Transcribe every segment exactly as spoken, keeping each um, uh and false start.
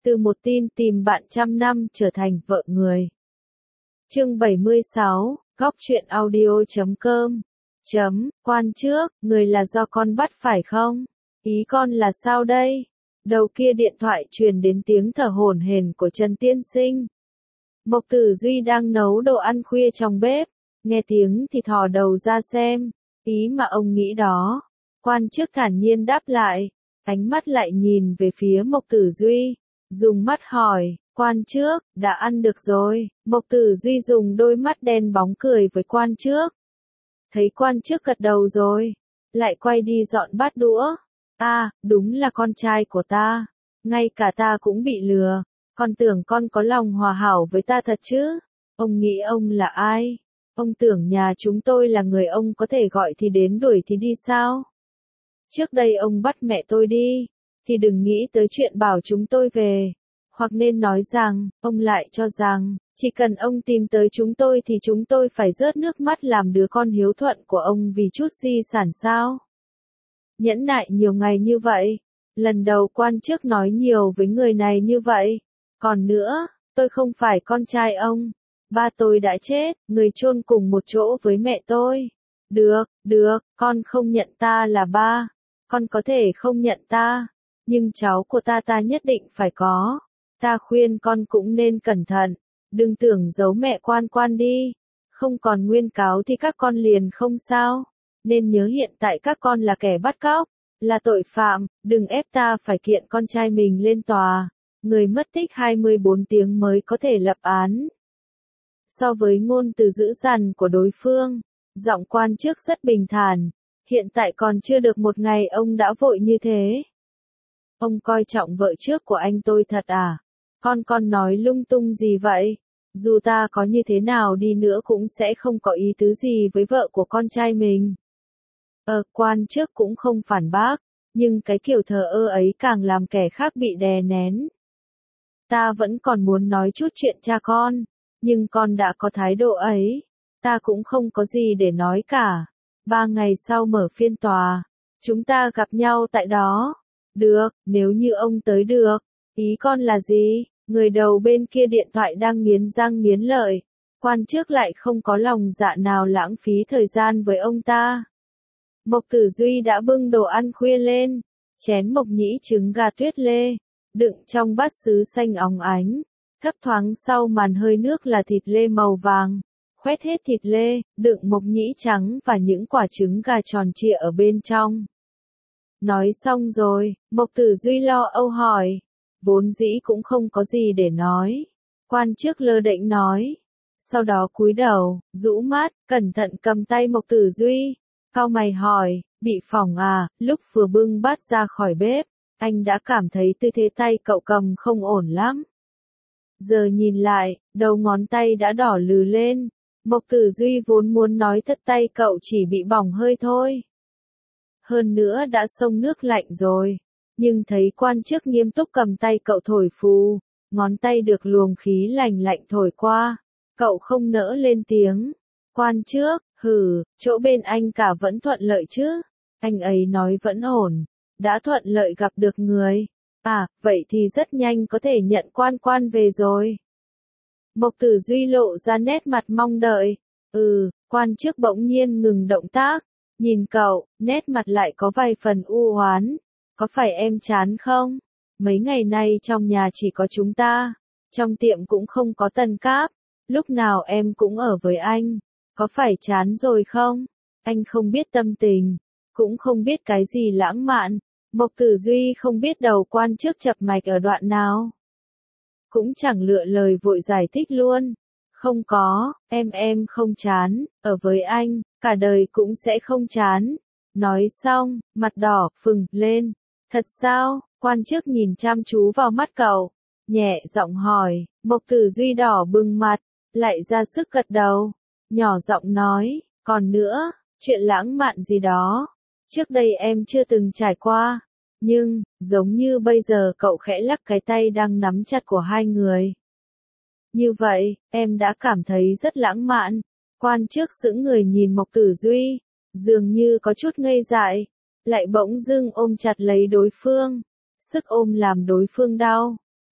Từ một tin tìm bạn trăm năm trở thành vợ người. Chương bảy mươi sáu, góc truyện audio chấm com. Chấm, quan trước, người là do con bắt phải không? Ý con là sao đây? Đầu kia điện thoại truyền đến tiếng thở hổn hển của Trần Tiên Sinh. Mộc Tử Duy đang nấu đồ ăn khuya trong bếp, nghe tiếng thì thò đầu ra xem, ý mà ông nghĩ đó. Quan trước thản nhiên đáp lại, ánh mắt lại nhìn về phía Mộc Tử Duy, dùng mắt hỏi, quan trước, đã ăn được rồi. Mộc Tử Duy dùng đôi mắt đen bóng cười với quan trước. Thấy quan trước gật đầu rồi, lại quay đi dọn bát đũa. À, đúng là con trai của ta, ngay cả ta cũng bị lừa, con tưởng con có lòng hòa hảo với ta thật chứ. Ông nghĩ ông là ai? Ông tưởng nhà chúng tôi là người ông có thể gọi thì đến đuổi thì đi sao? Trước đây ông bắt mẹ tôi đi, thì đừng nghĩ tới chuyện bảo chúng tôi về. Hoặc nên nói rằng, ông lại cho rằng, chỉ cần ông tìm tới chúng tôi thì chúng tôi phải rớt nước mắt làm đứa con hiếu thuận của ông vì chút di sản sao? Nhẫn nại nhiều ngày như vậy, lần đầu quan trước nói nhiều với người này như vậy. Còn nữa, tôi không phải con trai ông, ba tôi đã chết, người chôn cùng một chỗ với mẹ tôi. Được, được, con không nhận ta là ba, con có thể không nhận ta, nhưng cháu của ta ta nhất định phải có. Ta khuyên con cũng nên cẩn thận, đừng tưởng giấu mẹ quan quan đi, không còn nguyên cáo thì các con liền không sao. Nên nhớ hiện tại các con là kẻ bắt cóc, là tội phạm, đừng ép ta phải kiện con trai mình lên tòa. Người mất tích hai mươi bốn tiếng mới có thể lập án. So với ngôn từ dữ dằn của đối phương, giọng quan trước rất bình thản, hiện tại còn chưa được một ngày ông đã vội như thế. Ông coi trọng vợ trước của anh tôi thật à? Con con nói lung tung gì vậy? Dù ta có như thế nào đi nữa cũng sẽ không có ý tứ gì với vợ của con trai mình. Ờ, quan trước cũng không phản bác, nhưng cái kiểu thờ ơ ấy càng làm kẻ khác bị đè nén. Ta vẫn còn muốn nói chút chuyện cha con, nhưng con đã có thái độ ấy, ta cũng không có gì để nói cả. Ba ngày sau mở phiên tòa, chúng ta gặp nhau tại đó. Được, nếu như ông tới được. Ý con là gì? Người đầu bên kia điện thoại đang nghiến răng nghiến lợi. Quan trước lại không có lòng dạ nào lãng phí thời gian với ông ta. Mộc Tử Duy đã bưng đồ ăn khuya lên, chén mộc nhĩ trứng gà tuyết lê, đựng trong bát sứ xanh óng ánh, thấp thoáng sau màn hơi nước là thịt lê màu vàng, khoét hết thịt lê, đựng mộc nhĩ trắng và những quả trứng gà tròn trịa ở bên trong. Nói xong rồi, Mộc Tử Duy lo âu hỏi, vốn dĩ cũng không có gì để nói. Quan trước lơ đễnh nói, sau đó cúi đầu, rũ mắt, cẩn thận cầm tay Mộc Tử Duy. Cau mày hỏi, bị phỏng à? Lúc vừa bưng bát ra khỏi bếp, anh đã cảm thấy tư thế tay cậu cầm không ổn lắm. Giờ nhìn lại, đầu ngón tay đã đỏ lừ lên. Mộc Tử Duy vốn muốn nói thật tay cậu chỉ bị bỏng hơi thôi. Hơn nữa đã xông nước lạnh rồi. Nhưng thấy quan trước nghiêm túc cầm tay cậu thổi phù, ngón tay được luồng khí lành lạnh thổi qua. Cậu không nỡ lên tiếng. Quan trước, hừ, chỗ bên anh cả vẫn thuận lợi chứ? Anh ấy nói vẫn ổn, đã thuận lợi gặp được người. À, vậy thì rất nhanh có thể nhận quan quan về rồi. Mộc Tử Duy lộ ra nét mặt mong đợi. Ừ, quan trước bỗng nhiên ngừng động tác, nhìn cậu, nét mặt lại có vài phần u oán. Có phải em chán không? Mấy ngày nay trong nhà chỉ có chúng ta, trong tiệm cũng không có Tần Cáp, lúc nào em cũng ở với anh. Có phải chán rồi không? Anh không biết tâm tình, cũng không biết cái gì lãng mạn. Mộc Tử Duy không biết đầu quan trước chập mạch ở đoạn nào. Cũng chẳng lựa lời vội giải thích luôn. Không có, em em không chán, ở với anh, cả đời cũng sẽ không chán. Nói xong, mặt đỏ phừng lên. Thật sao? Quan trước nhìn chăm chú vào mắt cậu, nhẹ giọng hỏi. Mộc Tử Duy đỏ bừng mặt, lại ra sức gật đầu. Nhỏ giọng nói, còn nữa, chuyện lãng mạn gì đó, trước đây em chưa từng trải qua, nhưng, giống như bây giờ cậu khẽ lắc cái tay đang nắm chặt của hai người. Như vậy, em đã cảm thấy rất lãng mạn. Quan trước sững người nhìn Mộc Tử Duy, dường như có chút ngây dại, lại bỗng dưng ôm chặt lấy đối phương, sức ôm làm đối phương đau.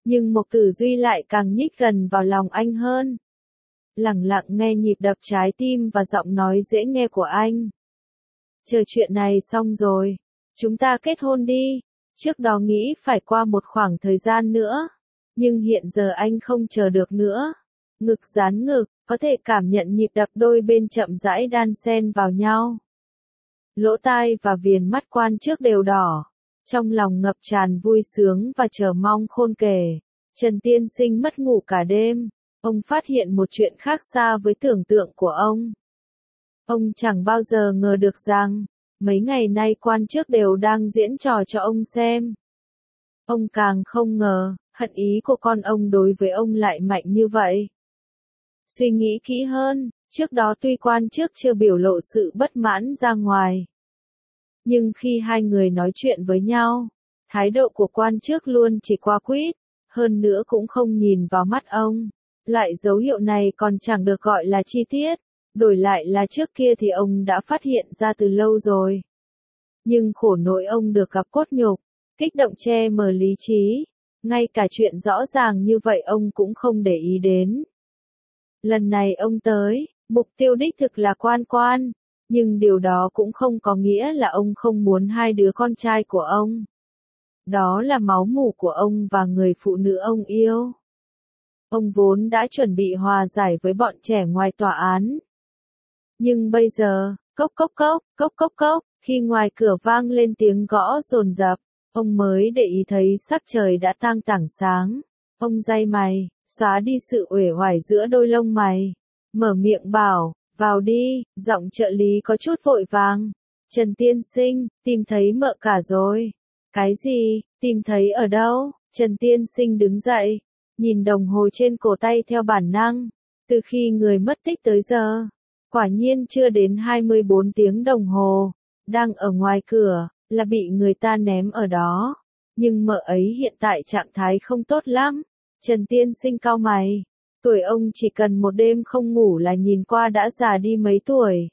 Nhưng Mộc Tử Duy lại càng nhích gần vào lòng anh hơn. Lẳng lặng nghe nhịp đập trái tim và giọng nói dễ nghe của anh. Chờ chuyện này xong rồi, chúng ta kết hôn đi. Trước đó nghĩ phải qua một khoảng thời gian nữa. Nhưng hiện giờ anh không chờ được nữa. Ngực dán ngực, có thể cảm nhận nhịp đập đôi bên chậm rãi đan xen vào nhau. Lỗ tai và viền mắt Quan Trước đều đỏ. Trong lòng ngập tràn vui sướng và chờ mong khôn kể. Trần Tiên Sinh mất ngủ cả đêm. Ông phát hiện một chuyện khác xa với tưởng tượng của ông. Ông chẳng bao giờ ngờ được rằng, mấy ngày nay Quan Trước đều đang diễn trò cho ông xem. Ông càng không ngờ, hận ý của con ông đối với ông lại mạnh như vậy. Suy nghĩ kỹ hơn, trước đó tuy Quan Trước chưa biểu lộ sự bất mãn ra ngoài. Nhưng khi hai người nói chuyện với nhau, thái độ của Quan Trước luôn chỉ qua quýt, hơn nữa cũng không nhìn vào mắt ông. Loại dấu hiệu này còn chẳng được gọi là chi tiết, đổi lại là trước kia thì ông đã phát hiện ra từ lâu rồi. Nhưng khổ nỗi ông được gặp cốt nhục, kích động che mờ lý trí, ngay cả chuyện rõ ràng như vậy ông cũng không để ý đến. Lần này ông tới, mục tiêu đích thực là Quan Quan, nhưng điều đó cũng không có nghĩa là ông không muốn hai đứa con trai của ông. Đó là máu mủ của ông và người phụ nữ ông yêu. Ông vốn đã chuẩn bị hòa giải với bọn trẻ ngoài tòa án. Nhưng bây giờ, cốc cốc cốc, cốc cốc cốc, khi ngoài cửa vang lên tiếng gõ dồn dập, ông mới để ý thấy sắc trời đã tang tảng sáng. Ông day mày, xóa đi sự uể oải giữa đôi lông mày, mở miệng bảo, vào đi, giọng trợ lý có chút vội vàng. Trần Tiên Sinh, tìm thấy mợ cả rồi. Cái gì, tìm thấy ở đâu? Trần Tiên Sinh đứng dậy, nhìn đồng hồ trên cổ tay theo bản năng. Từ khi người mất tích tới giờ, quả nhiên chưa đến hai mươi bốn tiếng đồng hồ. Đang ở ngoài cửa, là bị người ta ném ở đó. Nhưng mợ ấy hiện tại trạng thái không tốt lắm. Trần Tiên Sinh cau mày. Tuổi ông chỉ cần một đêm không ngủ là nhìn qua đã già đi mấy tuổi.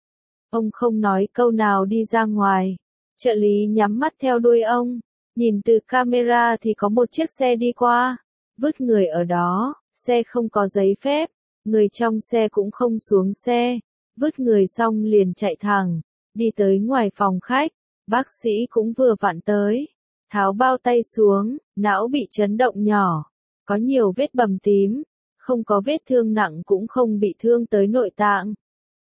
Ông không nói câu nào đi ra ngoài. Trợ lý nhắm mắt theo đuôi ông. Nhìn từ camera thì có một chiếc xe đi qua. Vứt người ở đó, xe không có giấy phép. Người trong xe cũng không xuống xe. Vứt người xong liền chạy thẳng. Đi tới ngoài phòng khách. Bác sĩ cũng vừa vặn tới. Tháo bao tay xuống, não bị chấn động nhỏ. Có nhiều vết bầm tím. Không có vết thương nặng cũng không bị thương tới nội tạng.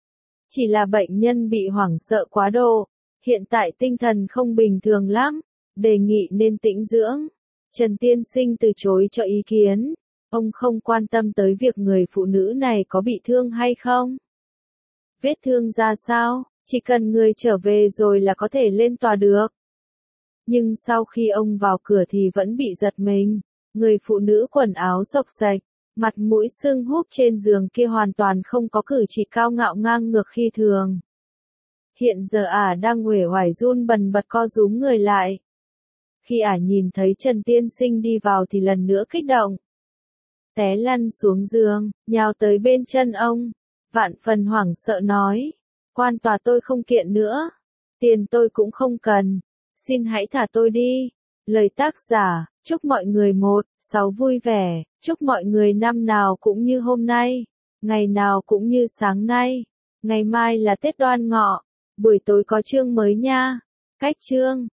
Chỉ là bệnh nhân bị hoảng sợ quá độ. Hiện tại tinh thần không bình thường lắm. Đề nghị nên tĩnh dưỡng. Trần Tiên Sinh từ chối cho ý kiến. Ông không quan tâm tới việc người phụ nữ này có bị thương hay không. Vết thương ra sao, chỉ cần người trở về rồi là có thể lên tòa được. Nhưng sau khi ông vào cửa thì vẫn bị giật mình. Người phụ nữ quần áo xộc xệch, mặt mũi sưng húp trên giường kia hoàn toàn không có cử chỉ cao ngạo ngang ngược khi thường. Hiện giờ ả đang uể oải run bần bật co rúm người lại. Khi ả nhìn thấy Trần Tiên Sinh đi vào thì lần nữa kích động. Té lăn xuống giường, nhào tới bên chân ông. Vạn phần hoảng sợ nói. Quan tòa tôi không kiện nữa. Tiền tôi cũng không cần. Xin hãy thả tôi đi. Lời tác giả, chúc mọi người một, sáu vui vẻ, chúc mọi người năm nào cũng như hôm nay, ngày nào cũng như sáng nay, ngày mai là Tết Đoan Ngọ, buổi tối có chương mới nha. Cách chương